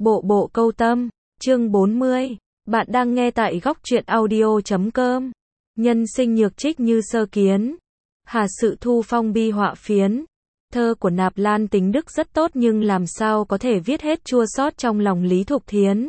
Bộ bộ câu tâm, chương 40. Bạn đang nghe tại góc truyện audio.com. Nhân sinh nhược trích như sơ kiến. Hà sự thu phong bi họa phiến. Thơ của Nạp Lan tính đức rất tốt nhưng làm sao có thể viết hết chua xót trong lòng Lý Thục Thiến.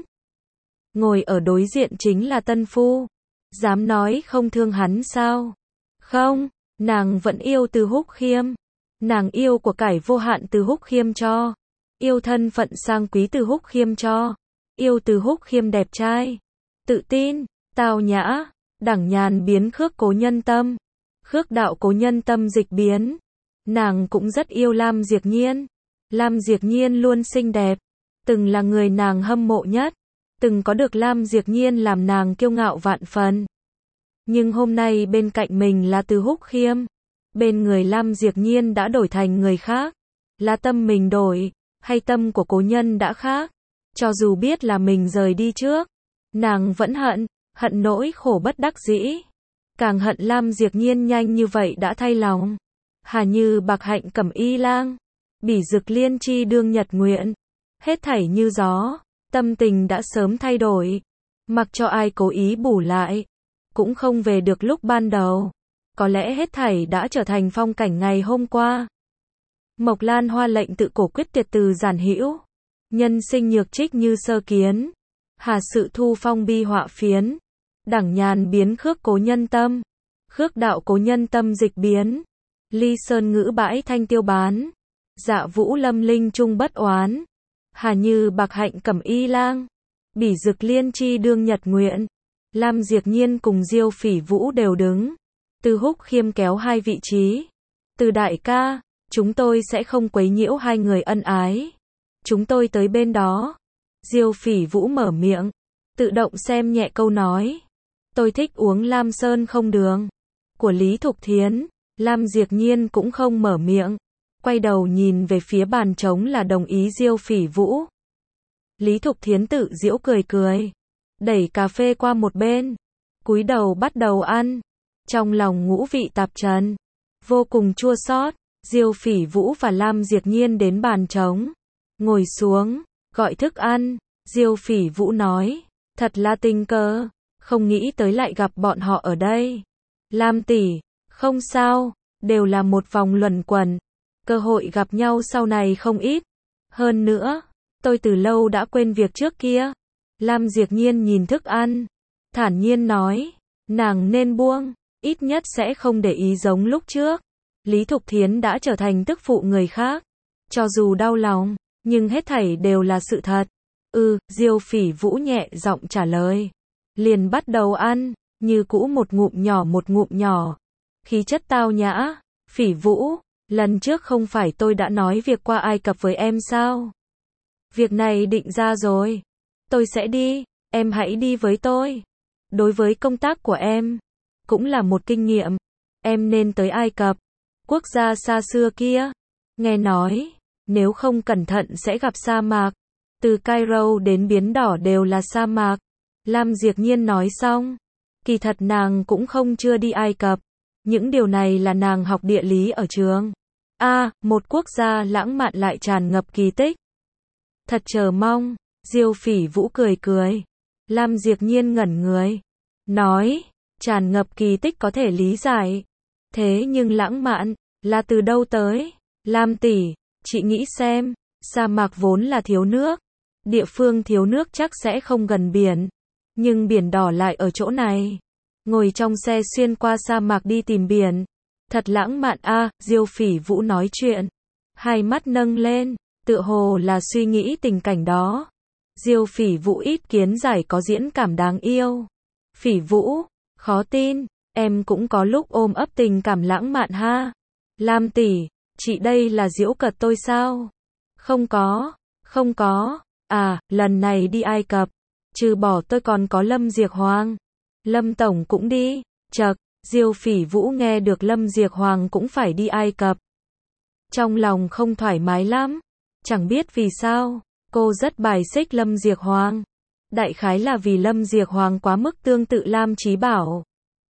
Ngồi ở đối diện chính là tân phu. Dám nói không thương hắn sao? Không, nàng vẫn yêu Từ Húc Khiêm. Nàng yêu của cải vô hạn Từ Húc Khiêm cho. Yêu thân phận sang quý Từ Húc Khiêm cho. Yêu Từ Húc Khiêm đẹp trai, tự tin, tao nhã, đẳng nhàn biến khước cố nhân tâm. Khước đạo cố nhân tâm dịch biến. Nàng cũng rất yêu Lam Diệc Nhiên. Lam Diệc Nhiên luôn xinh đẹp. Từng là người nàng hâm mộ nhất. Từng có được Lam Diệc Nhiên làm nàng kiêu ngạo vạn phần. Nhưng hôm nay bên cạnh mình là Từ Húc Khiêm. Bên người Lam Diệc Nhiên đã đổi thành người khác. Là tâm mình đổi, hay tâm của cố nhân đã khác? Cho dù biết là mình rời đi trước, nàng vẫn hận, hận nỗi khổ bất đắc dĩ. Càng hận Lam Diệc Nhiên nhanh như vậy đã thay lòng. Hà như bạc hạnh cẩm y lang, bỉ dực liên chi đương nhật nguyện. Hết thảy như gió, tâm tình đã sớm thay đổi. Mặc cho ai cố ý bù lại, cũng không về được lúc ban đầu. Có lẽ hết thảy đã trở thành phong cảnh ngày hôm qua. Mộc Lan Hoa lệnh tự cổ quyết tuyệt từ giản hữu. Nhân sinh nhược trích như sơ kiến. Hà sự thu phong bi họa phiến. Đẳng nhàn biến khước cố nhân tâm. Khước đạo cố nhân tâm dịch biến. Ly sơn ngữ bãi thanh tiêu bán. Dạ vũ lâm linh trung bất oán. Hà như bạc hạnh cẩm y lang, bỉ dực liên chi đương nhật nguyện. Lam Diệc Nhiên cùng Diêu Phỉ Vũ đều đứng. Từ Húc Khiêm kéo hai vị trí. Từ đại ca, chúng tôi sẽ không quấy nhiễu hai người ân ái. Chúng tôi tới bên đó. Diêu Phỉ Vũ mở miệng, tự động xem nhẹ câu nói. Tôi thích uống Lam Sơn không đường của Lý Thục Thiến. Lam Diệc Nhiên cũng không mở miệng, quay đầu nhìn về phía bàn trống là đồng ý Diêu Phỉ Vũ. Lý Thục Thiến tự giễu cười cười, đẩy cà phê qua một bên, cúi đầu bắt đầu ăn. Trong lòng ngũ vị tạp trần, vô cùng chua xót. Diêu Phỉ Vũ và Lam Diệc Nhiên đến bàn trống, ngồi xuống, gọi thức ăn. Diêu Phỉ Vũ nói, thật là tình cờ, không nghĩ tới lại gặp bọn họ ở đây. Lam tỷ, không sao, đều là một vòng luẩn quẩn, cơ hội gặp nhau sau này không ít. Hơn nữa, tôi từ lâu đã quên việc trước kia. Lam Diệc Nhiên nhìn thức ăn, thản nhiên nói, nàng nên buông, ít nhất sẽ không để ý giống lúc trước. Lý Thục Thiến đã trở thành tức phụ người khác. Cho dù đau lòng, nhưng hết thảy đều là sự thật. Diêu Phỉ Vũ nhẹ giọng trả lời. Liền bắt đầu ăn, như cũ một ngụm nhỏ. Khí chất tao nhã. Phỉ Vũ, lần trước không phải tôi đã nói việc qua Ai Cập với em sao? Việc này định ra rồi. Tôi sẽ đi, em hãy đi với tôi. Đối với công tác của em, cũng là một kinh nghiệm. Em nên tới Ai Cập, quốc gia xa xưa kia. Nghe nói, nếu không cẩn thận sẽ gặp sa mạc. Từ Cairo đến Biển Đỏ đều là sa mạc. Lam Diệc Nhiên nói xong. Kỳ thật nàng cũng không chưa đi Ai Cập. Những điều này là nàng học địa lý ở trường. Một quốc gia lãng mạn lại tràn ngập kỳ tích. Thật chờ mong. Diêu Phỉ Vũ cười cười. Lam Diệc Nhiên ngẩn người. Nói, tràn ngập kỳ tích có thể lý giải. Thế nhưng lãng mạn, là từ đâu tới? Lam tỷ, chị nghĩ xem, sa mạc vốn là thiếu nước. Địa phương thiếu nước chắc sẽ không gần biển. Nhưng Biển Đỏ lại ở chỗ này. Ngồi trong xe xuyên qua sa mạc đi tìm biển. Thật lãng mạn Diêu Phỉ Vũ nói chuyện. Hai mắt nâng lên, tựa hồ là suy nghĩ tình cảnh đó. Diêu Phỉ Vũ ít kiến giải có diễn cảm đáng yêu. Phỉ Vũ, khó tin, em cũng có lúc ôm ấp tình cảm lãng mạn ha. Lam tỷ, chị đây là giễu cợt tôi sao? Không có. Lần này đi Ai Cập, trừ bỏ tôi còn có Lâm Diệc Hoàng. Lâm tổng cũng đi. Chậc, Diêu Phỉ Vũ nghe được Lâm Diệc Hoàng cũng phải đi Ai Cập. Trong lòng không thoải mái lắm. Chẳng biết vì sao, cô rất bài xích Lâm Diệc Hoàng. Đại khái là vì Lâm Diệc Hoàng quá mức tương tự Lam Chí Bảo.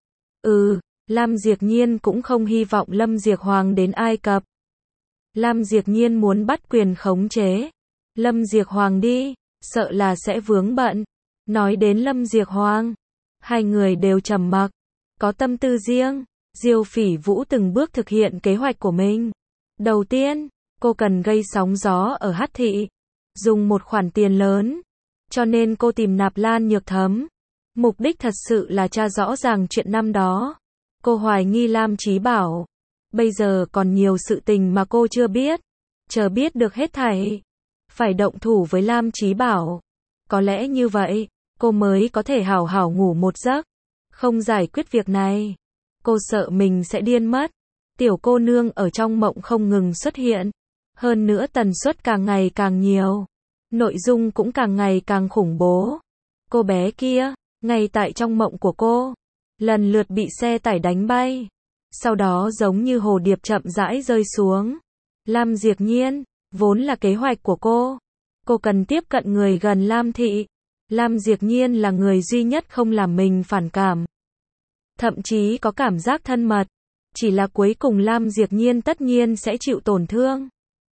Lam Diệc Nhiên cũng không hy vọng Lâm Diệc Hoàng đến Ai Cập. Lam Diệc Nhiên muốn bắt quyền khống chế Lâm Diệc Hoàng đi. sợ là sẽ vướng bận. Nói đến Lâm Diệp Hoàng, hai người đều trầm mặc, có tâm tư riêng. Diêu Phỉ Vũ từng bước thực hiện kế hoạch của mình. Đầu tiên, cô cần gây sóng gió ở Hắc Thị, dùng một khoản tiền lớn, cho nên cô tìm Nạp Lan Nhược Thấm. Mục đích thật sự là tra rõ ràng chuyện năm đó. Cô hoài nghi Lam Chí Bảo. Bây giờ còn nhiều sự tình mà cô chưa biết. Chờ biết được hết thảy, phải động thủ với Lam Chí Bảo. Có lẽ như vậy, cô mới có thể hảo hảo ngủ một giấc. Không giải quyết việc này, cô sợ mình sẽ điên mất. Tiểu cô nương ở trong mộng không ngừng xuất hiện. Hơn nữa tần suất càng ngày càng nhiều. Nội dung cũng càng ngày càng khủng bố. Cô bé kia, ngay tại trong mộng của cô, lần lượt bị xe tải đánh bay. Sau đó giống như hồ điệp chậm rãi rơi xuống. Lam Diệp Nhiên, vốn là kế hoạch của cô. Cô cần tiếp cận người gần Lam Thị. Lam Diệp Nhiên là người duy nhất không làm mình phản cảm. Thậm chí có cảm giác thân mật. Chỉ là cuối cùng Lam Diệp Nhiên tất nhiên sẽ chịu tổn thương.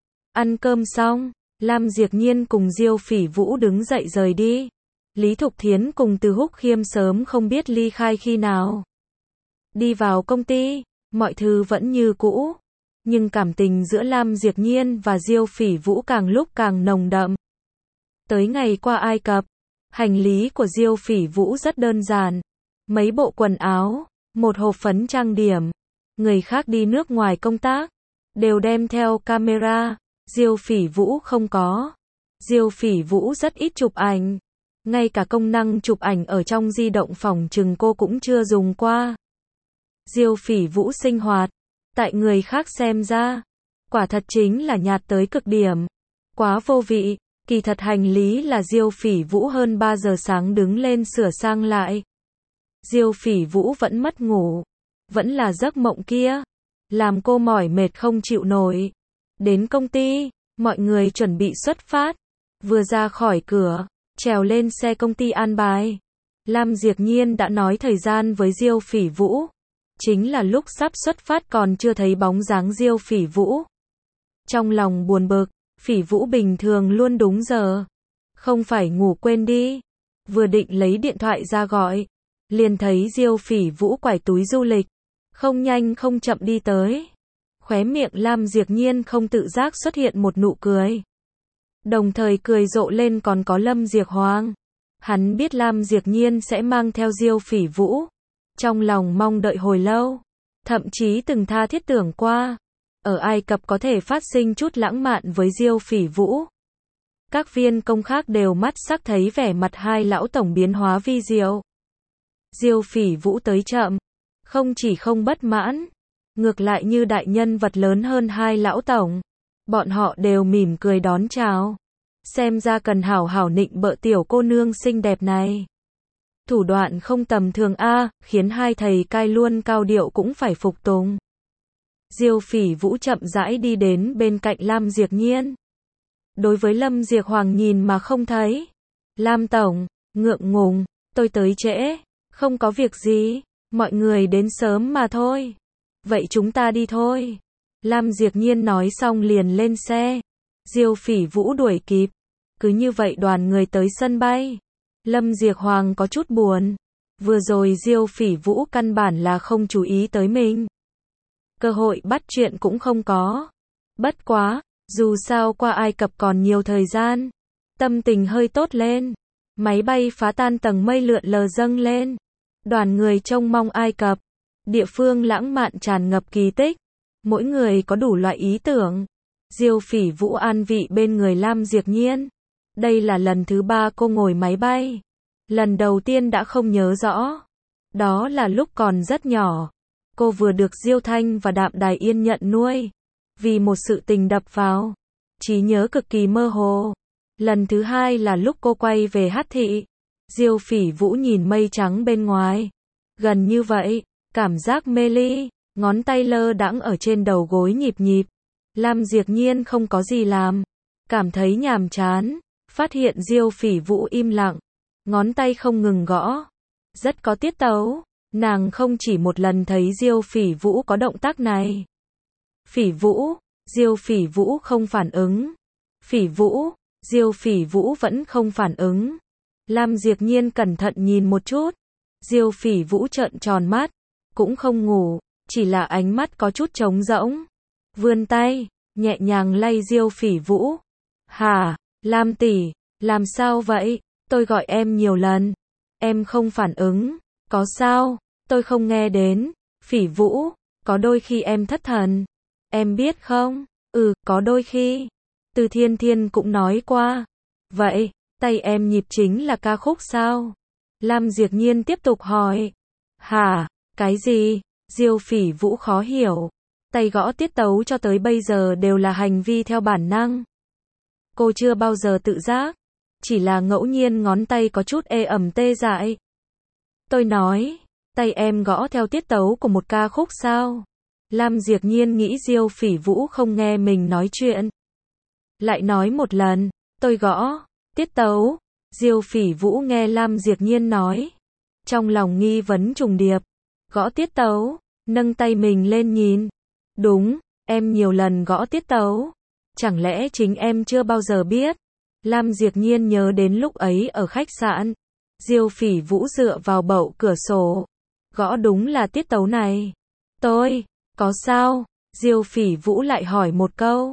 Ăn cơm xong, Lam Diệp Nhiên cùng Diêu Phỉ Vũ đứng dậy rời đi. Lý Thục Thiến cùng Từ Húc Khiêm sớm không biết ly khai khi nào. Đi vào công ty, mọi thứ vẫn như cũ. Nhưng cảm tình giữa Lam Diệp Nhiên và Diêu Phỉ Vũ càng lúc càng nồng đậm. Tới ngày qua Ai Cập, hành lý của Diêu Phỉ Vũ rất đơn giản. Mấy bộ quần áo, một hộp phấn trang điểm. Người khác đi nước ngoài công tác, đều đem theo camera. Diêu Phỉ Vũ không có. Diêu Phỉ Vũ rất ít chụp ảnh. Ngay cả công năng chụp ảnh ở trong di động phòng chừng cô cũng chưa dùng qua. Diêu Phỉ Vũ sinh hoạt, tại người khác xem ra, quả thật chính là nhạt tới cực điểm. Quá vô vị, kỳ thật hành lý là Diêu Phỉ Vũ hơn 3 giờ sáng đứng lên sửa sang lại. Diêu Phỉ Vũ vẫn mất ngủ, vẫn là giấc mộng kia, làm cô mỏi mệt không chịu nổi. Đến công ty, mọi người chuẩn bị xuất phát, vừa ra khỏi cửa, trèo lên xe công ty an bài. Lam Diệp Nhiên đã nói thời gian với Diêu Phỉ Vũ, chính là lúc sắp xuất phát còn chưa thấy bóng dáng Diêu Phỉ Vũ. Trong lòng buồn bực, Phỉ Vũ bình thường luôn đúng giờ, không phải ngủ quên đi. Vừa định lấy điện thoại ra gọi, liền thấy Diêu Phỉ Vũ quải túi du lịch, không nhanh không chậm đi tới. Khóe miệng Lam Diệp Nhiên không tự giác xuất hiện một nụ cười. Đồng thời cười rộ lên còn có Lâm Diệp Hoàng. Hắn biết Lam Diệp Nhiên sẽ mang theo Diêu Phỉ Vũ. Trong lòng mong đợi hồi lâu. Thậm chí từng tha thiết tưởng qua. Ở Ai Cập có thể phát sinh chút lãng mạn với Diêu Phỉ Vũ. Các viên công khác đều mắt sắc thấy vẻ mặt hai lão tổng biến hóa vi diệu. Diêu Phỉ Vũ tới chậm. Không chỉ không bất mãn. Ngược lại như đại nhân vật lớn hơn hai lão tổng. Bọn họ đều mỉm cười đón chào. Xem ra cần hảo hảo nịnh bợ tiểu cô nương xinh đẹp này. Thủ đoạn không tầm thường a, khiến hai thầy cai luôn cao điệu cũng phải phục tùng. Diêu Phỉ Vũ chậm rãi đi đến bên cạnh Lam Diệp Nhiên. Đối với Lâm Diệp Hoàng nhìn mà không thấy. Lam tổng, ngượng ngùng, tôi tới trễ. Không có việc gì, mọi người đến sớm mà thôi. Vậy chúng ta đi thôi. Lam Diệp Nhiên nói xong liền lên xe. Diêu Phỉ Vũ đuổi kịp. Cứ như vậy đoàn người tới sân bay. Lâm Diệp Hoàng có chút buồn. Vừa rồi Diêu Phỉ Vũ căn bản là không chú ý tới mình. Cơ hội bắt chuyện cũng không có. Bất quá, dù sao qua Ai Cập còn nhiều thời gian. Tâm tình hơi tốt lên. Máy bay phá tan tầng mây lượn lờ dâng lên. Đoàn người trông mong Ai Cập. Địa phương lãng mạn tràn ngập kỳ tích. Mỗi người có đủ loại ý tưởng. Diêu Phỉ Vũ an vị bên người Lam Diệp Nhiên. Đây là lần thứ 3 cô ngồi máy bay. Lần đầu tiên đã không nhớ rõ. Đó là lúc còn rất nhỏ. Cô vừa được Diêu Thanh và Đạm Đài Yên nhận nuôi. Vì một sự tình đập vào. Trí nhớ cực kỳ mơ hồ. Lần thứ 2 là lúc cô quay về Hắc Thị. Diêu Phỉ Vũ nhìn mây trắng bên ngoài. Gần như vậy, cảm giác mê ly. Ngón tay lơ đãng ở trên đầu gối nhịp nhịp. Lam Diệp Nhiên không có gì làm. Cảm thấy nhàm chán. Phát hiện Diêu Phỉ Vũ im lặng. Ngón tay không ngừng gõ. Rất có tiết tấu. Nàng không chỉ một lần thấy Diêu Phỉ Vũ có động tác này. Phỉ Vũ. Diêu Phỉ Vũ không phản ứng. Phỉ Vũ. Diêu Phỉ Vũ vẫn không phản ứng. Lam Diệp Nhiên cẩn thận nhìn một chút. Diêu Phỉ Vũ trợn tròn mắt, cũng không ngủ, chỉ là ánh mắt có chút trống rỗng. Vươn tay, nhẹ nhàng lay Diêu Phỉ Vũ. Hả, Lam tỷ, làm sao vậy? Tôi gọi em nhiều lần, em không phản ứng, có sao? Tôi không nghe đến. Phỉ Vũ, có đôi khi em thất thần, em biết không? Có đôi khi. Từ Thiên Thiên cũng nói qua. Vậy, tay em nhịp chính là ca khúc sao? Lam Diệp Nhiên tiếp tục hỏi. Hả, cái gì? Diêu Phỉ Vũ khó hiểu. Tay gõ tiết tấu cho tới bây giờ đều là hành vi theo bản năng. Cô chưa bao giờ tự giác, chỉ là ngẫu nhiên ngón tay có chút ê ẩm tê dại. Tôi nói, tay em gõ theo tiết tấu của một ca khúc sao? Lam Diệp Nhiên nghĩ Diêu Phỉ Vũ không nghe mình nói chuyện. Lại nói một lần, tôi gõ tiết tấu. Diêu Phỉ Vũ nghe Lam Diệp Nhiên nói, trong lòng nghi vấn trùng điệp. Gõ tiết tấu, nâng tay mình lên nhìn. Đúng, em nhiều lần gõ tiết tấu. Chẳng lẽ chính em chưa bao giờ biết? Lam Diệp Nhiên nhớ đến lúc ấy ở khách sạn. Diêu Phỉ Vũ dựa vào bậu cửa sổ. Gõ đúng là tiết tấu này. Tôi, có sao? Diêu Phỉ Vũ lại hỏi một câu.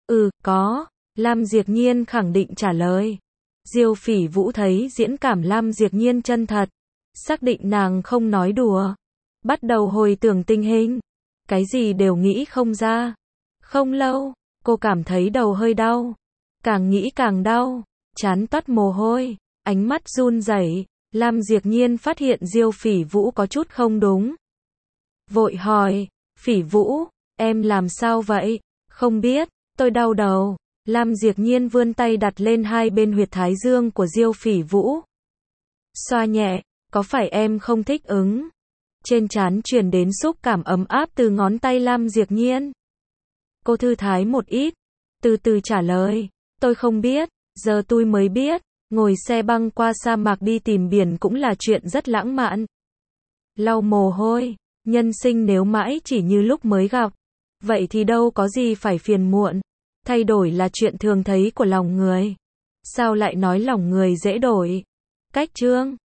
Có. Lam Diệp Nhiên khẳng định trả lời. Diêu Phỉ Vũ thấy diễn cảm Lam Diệp Nhiên chân thật, xác định nàng không nói đùa. Bắt đầu hồi tưởng tình hình. Cái gì đều nghĩ không ra. Không lâu, cô cảm thấy đầu hơi đau. Càng nghĩ càng đau, trán toát mồ hôi, ánh mắt run rẩy. Lam Diệp Nhiên phát hiện Diêu Phỉ Vũ có chút không đúng. Vội hỏi, Phỉ Vũ, em làm sao vậy? Không biết, tôi đau đầu. Lam Diệp Nhiên vươn tay đặt lên hai bên huyệt thái dương của Diêu Phỉ Vũ. Xoa nhẹ, có phải em không thích ứng? Trên trán truyền đến xúc cảm ấm áp từ ngón tay Lam Diệp Nhiên. Cô thư thái một ít, từ từ trả lời, tôi không biết, giờ tôi mới biết, ngồi xe băng qua sa mạc đi tìm biển cũng là chuyện rất lãng mạn. Lau mồ hôi, nhân sinh nếu mãi chỉ như lúc mới gặp, vậy thì đâu có gì phải phiền muộn. Thay đổi là chuyện thường thấy của lòng người. Sao lại nói lòng người dễ đổi? Cách chương